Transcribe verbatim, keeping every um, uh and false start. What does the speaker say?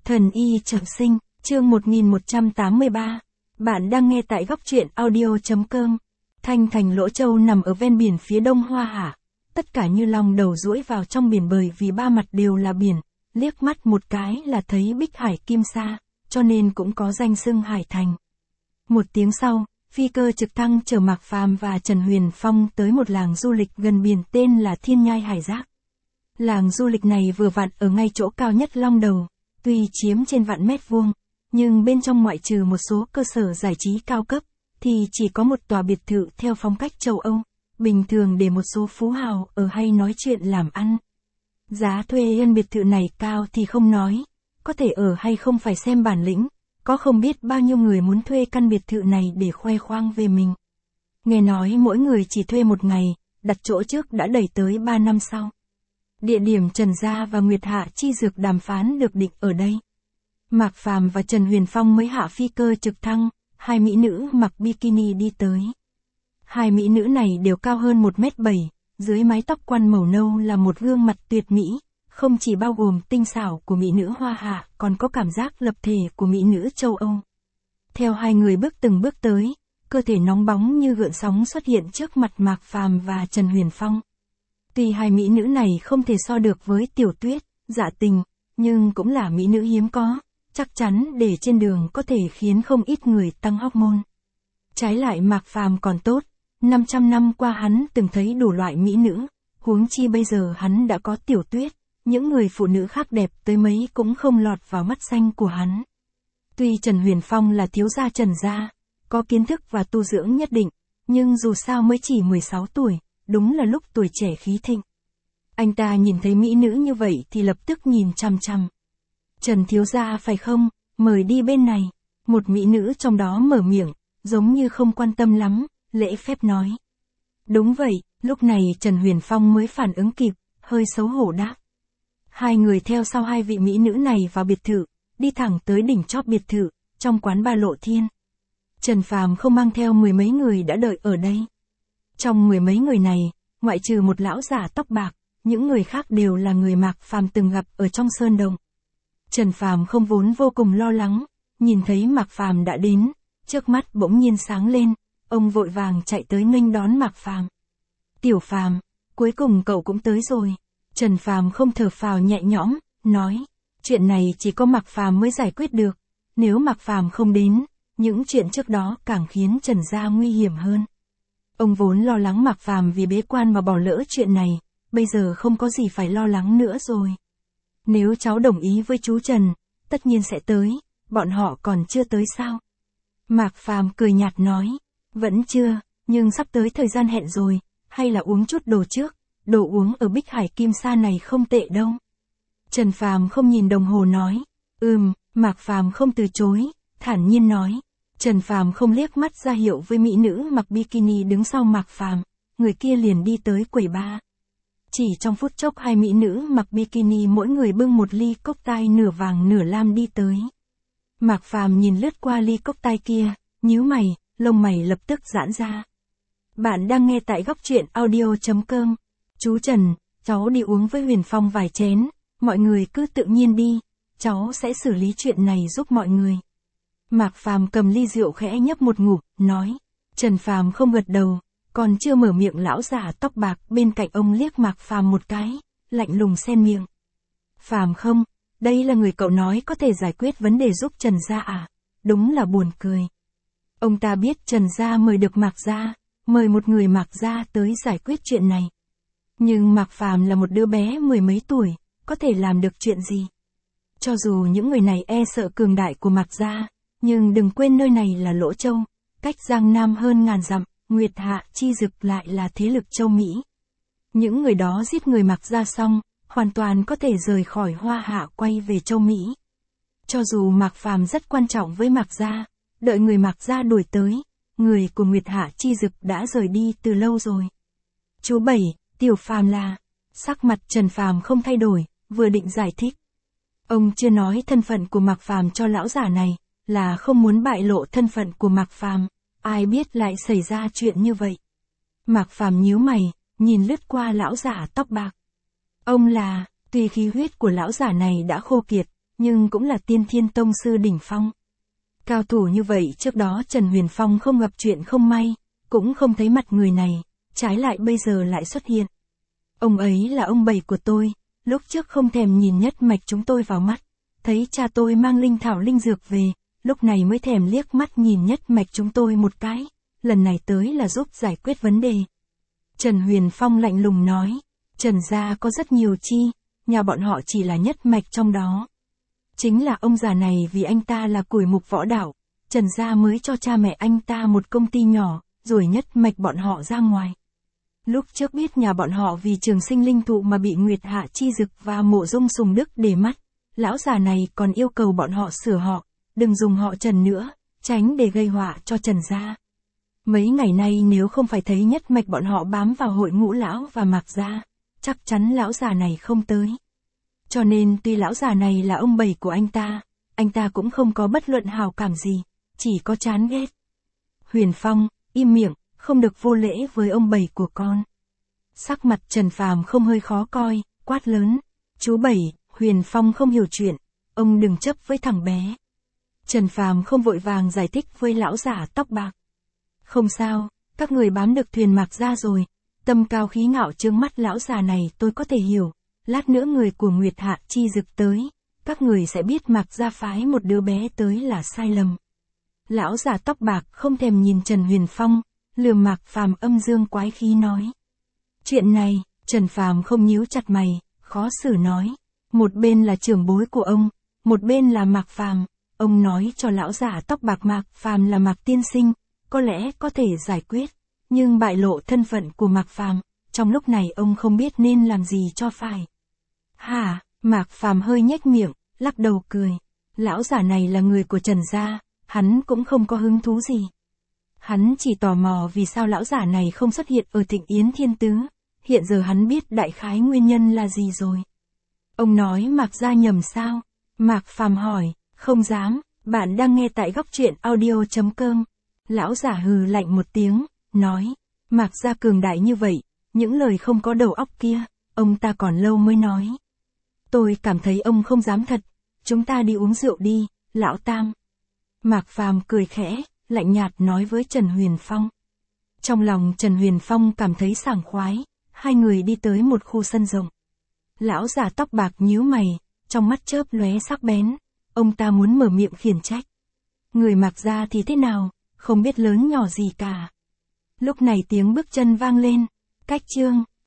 Thần y trọng sinh, chương một nghìn một trăm tám mươi ba. Bạn đang nghe tại góc truyện audio.com. Thanh thành Lỗ Châu nằm ở ven biển phía đông Hoa Hạ. Tất cả như lòng đầu duỗi vào trong biển bởi vì ba mặt đều là biển, liếc mắt một cái là thấy Bích Hải Kim Sa, cho nên cũng có danh xưng Hải Thành. Một tiếng sau, phi cơ trực thăng chở Mạc Phàm và Trần Huyền Phong tới một làng du lịch gần biển tên là Thiên Nhai Hải Giác. Làng du lịch này vừa vặn ở ngay chỗ cao nhất Long Đầu, tuy chiếm trên vạn mét vuông, nhưng bên trong ngoại trừ một số cơ sở giải trí cao cấp, thì chỉ có một tòa biệt thự theo phong cách châu Âu, bình thường để một số phú hào ở hay nói chuyện làm ăn. Giá thuê căn biệt thự này cao thì không nói, có thể ở hay không phải xem bản lĩnh, có không biết bao nhiêu người muốn thuê căn biệt thự này để khoe khoang về mình. Nghe nói mỗi người chỉ thuê một ngày, đặt chỗ trước đã đẩy tới ba năm sau. Địa điểm Trần Gia và Nguyệt Hạ Chi Dược đàm phán được định ở đây. Mạc Phàm và Trần Huyền Phong mới hạ phi cơ trực thăng, hai mỹ nữ mặc bikini đi tới. Hai mỹ nữ này đều cao hơn một mét bảy, dưới mái tóc quăn màu nâu là một gương mặt tuyệt mỹ, không chỉ bao gồm tinh xảo của mỹ nữ Hoa Hạ, còn có cảm giác lập thể của mỹ nữ châu Âu. Theo hai người bước từng bước tới, cơ thể nóng bóng như gợn sóng xuất hiện trước mặt Mạc Phàm và Trần Huyền Phong. Tuy hai mỹ nữ này không thể so được với Tiểu Tuyết, Dạ Tình, nhưng cũng là mỹ nữ hiếm có, chắc chắn để trên đường có thể khiến không ít người tăng hormone. Trái lại Mạc Phàm còn tốt, năm trăm năm qua hắn từng thấy đủ loại mỹ nữ, huống chi bây giờ hắn đã có Tiểu Tuyết, những người phụ nữ khác đẹp tới mấy cũng không lọt vào mắt xanh của hắn. Tuy Trần Huyền Phong là thiếu gia Trần gia, có kiến thức và tu dưỡng nhất định, nhưng dù sao mới chỉ mười sáu tuổi, đúng là lúc tuổi trẻ khí thịnh. Anh ta nhìn thấy mỹ nữ như vậy thì lập tức nhìn chằm chằm. Trần thiếu gia phải không, mời đi bên này. Một mỹ nữ trong đó mở miệng, giống như không quan tâm lắm, lễ phép nói. Đúng vậy, lúc này Trần Huyền Phong mới phản ứng kịp, hơi xấu hổ đáp. Hai người theo sau hai vị mỹ nữ này vào biệt thự, đi thẳng tới đỉnh chóp biệt thự, trong quán ba Lộ Thiên. Trần Phàm không mang theo mười mấy người đã đợi ở đây. Trong mười mấy người này, ngoại trừ một lão giả tóc bạc, những người khác đều là người Mạc Phàm từng gặp ở trong sơn động. Trần Phàm không vốn vô cùng lo lắng, nhìn thấy Mạc Phàm đã đến, trước mắt bỗng nhiên sáng lên, ông vội vàng chạy tới nghênh đón Mạc Phàm. Tiểu Phàm, cuối cùng cậu cũng tới rồi. Trần Phàm không thở phào nhẹ nhõm, nói, chuyện này chỉ có Mạc Phàm mới giải quyết được, nếu Mạc Phàm không đến, những chuyện trước đó càng khiến Trần gia nguy hiểm hơn. Ông vốn lo lắng Mạc Phàm vì bế quan mà bỏ lỡ chuyện này, bây giờ không có gì phải lo lắng nữa rồi. Nếu cháu đồng ý với chú Trần, tất nhiên sẽ tới, bọn họ còn chưa tới sao? Mạc Phàm cười nhạt nói, vẫn chưa, nhưng sắp tới thời gian hẹn rồi, hay là uống chút đồ trước, đồ uống ở Bích Hải Kim Sa này không tệ đâu. Trần Phàm không nhìn đồng hồ nói, ừm, Mạc Phàm không từ chối, thản nhiên nói. Trần Phàm không liếc mắt ra hiệu với mỹ nữ mặc bikini đứng sau Mạc Phàm, người kia liền đi tới quầy bar. Chỉ trong phút chốc hai mỹ nữ mặc bikini mỗi người bưng một ly cốc tai nửa vàng nửa lam đi tới. Mạc Phàm nhìn lướt qua ly cốc tai kia, nhíu mày, lông mày lập tức giãn ra. Bạn đang nghe tại góc truyện audio.com. Chú Trần, cháu đi uống với Huyền Phong vài chén, mọi người cứ tự nhiên đi, cháu sẽ xử lý chuyện này giúp mọi người. Mạc Phàm cầm ly rượu khẽ nhấp một ngụm, nói. Trần Phàm không gật đầu, còn chưa mở miệng lão giả tóc bạc bên cạnh ông liếc Mạc Phàm một cái, lạnh lùng xen miệng. Phàm không, đây là người cậu nói có thể giải quyết vấn đề giúp Trần gia à, đúng là buồn cười. Ông ta biết Trần gia mời được Mạc gia, mời một người Mạc gia tới giải quyết chuyện này. Nhưng Mạc Phàm là một đứa bé mười mấy tuổi, có thể làm được chuyện gì? Cho dù những người này e sợ cường đại của Mạc gia, nhưng đừng quên nơi này là Lỗ Châu, cách Giang Nam hơn ngàn dặm, Nguyệt Hạ Chi Dực lại là thế lực châu Mỹ. Những người đó giết người Mạc gia xong, hoàn toàn có thể rời khỏi Hoa Hạ quay về châu Mỹ. Cho dù Mạc Phàm rất quan trọng với Mạc gia, đợi người Mạc gia đuổi tới, người của Nguyệt Hạ Chi Dực đã rời đi từ lâu rồi. Chú Bảy, Tiểu Phàm là, sắc mặt Trần Phàm không thay đổi, vừa định giải thích. Ông chưa nói thân phận của Mạc Phàm cho lão giả này, là không muốn bại lộ thân phận của Mạc Phàm, ai biết lại xảy ra chuyện như vậy. Mạc Phàm nhíu mày, nhìn lướt qua lão giả tóc bạc. Ông là, tuy khí huyết của lão giả này đã khô kiệt, nhưng cũng là tiên thiên tông sư đỉnh phong. Cao thủ như vậy trước đó Trần Huyền Phong không gặp chuyện không may, cũng không thấy mặt người này, trái lại bây giờ lại xuất hiện. Ông ấy là ông bảy của tôi, lúc trước không thèm nhìn nhất mạch chúng tôi vào mắt, thấy cha tôi mang linh thảo linh dược về, lúc này mới thèm liếc mắt nhìn nhất mạch chúng tôi một cái, lần này tới là giúp giải quyết vấn đề. Trần Huyền Phong lạnh lùng nói, Trần gia có rất nhiều chi, nhà bọn họ chỉ là nhất mạch trong đó. Chính là ông già này vì anh ta là củi mục võ đạo, Trần gia mới cho cha mẹ anh ta một công ty nhỏ, rồi nhất mạch bọn họ ra ngoài. Lúc trước biết nhà bọn họ vì trường sinh linh thụ mà bị Nguyệt Hạ Chi Dực và Mộ Dung Sùng Đức để mắt, lão già này còn yêu cầu bọn họ sửa họ, đừng dùng họ Trần nữa, tránh để gây họa cho Trần gia. Mấy ngày nay nếu không phải thấy nhất mạch bọn họ bám vào hội Ngũ lão và Mạc gia, chắc chắn lão già này không tới. Cho nên tuy lão già này là ông bảy của anh ta, anh ta cũng không có bất luận hào cảm gì, chỉ có chán ghét. Huyền Phong, im miệng, không được vô lễ với ông bảy của con. Sắc mặt Trần Phàm không hơi khó coi, quát lớn, chú bảy, Huyền Phong không hiểu chuyện, ông đừng chấp với thằng bé. Trần Phàm không vội vàng giải thích với lão giả tóc bạc. Không sao, các người bám được thuyền Mạc gia rồi, tâm cao khí ngạo trướng mắt lão già này tôi có thể hiểu, lát nữa người của Nguyệt Hạ Chi Dực tới, các người sẽ biết Mạc gia phái một đứa bé tới là sai lầm. Lão già tóc bạc không thèm nhìn Trần Huyền Phong, lườm Mạc Phàm âm dương quái khí nói. Chuyện này, Trần Phàm không nhíu chặt mày, khó xử nói, một bên là trưởng bối của ông, một bên là Mạc Phàm, ông nói cho lão già tóc bạc Mạc Phàm là Mạc tiên sinh, có lẽ có thể giải quyết, nhưng bại lộ thân phận của Mạc Phàm, trong lúc này ông không biết nên làm gì cho phải. Hả, Mạc Phàm hơi nhếch miệng, lắc đầu cười, lão già này là người của Trần gia, hắn cũng không có hứng thú gì. Hắn chỉ tò mò vì sao lão giả này không xuất hiện ở Thịnh Yến Thiên Tứ, hiện giờ hắn biết đại khái nguyên nhân là gì rồi. Ông nói Mạc gia nhầm sao? Mạc Phàm hỏi, không dám, bạn đang nghe tại góc truyện audio chấm com. Lão giả hừ lạnh một tiếng, nói, Mạc gia cường đại như vậy, những lời không có đầu óc kia, ông ta còn lâu mới nói. Tôi cảm thấy ông không dám thật, chúng ta đi uống rượu đi, lão Tam. Mạc Phàm cười khẽ, lạnh nhạt nói với Trần Huyền Phong. Trong lòng Trần Huyền Phong cảm thấy sảng khoái, hai người đi tới một khu sân rộng. Lão già tóc bạc nhíu mày, trong mắt chớp lóe sắc bén, ông ta muốn mở miệng khiển trách. Người Mạc gia thì thế nào, không biết lớn nhỏ gì cả. Lúc này tiếng bước chân vang lên, cách chương.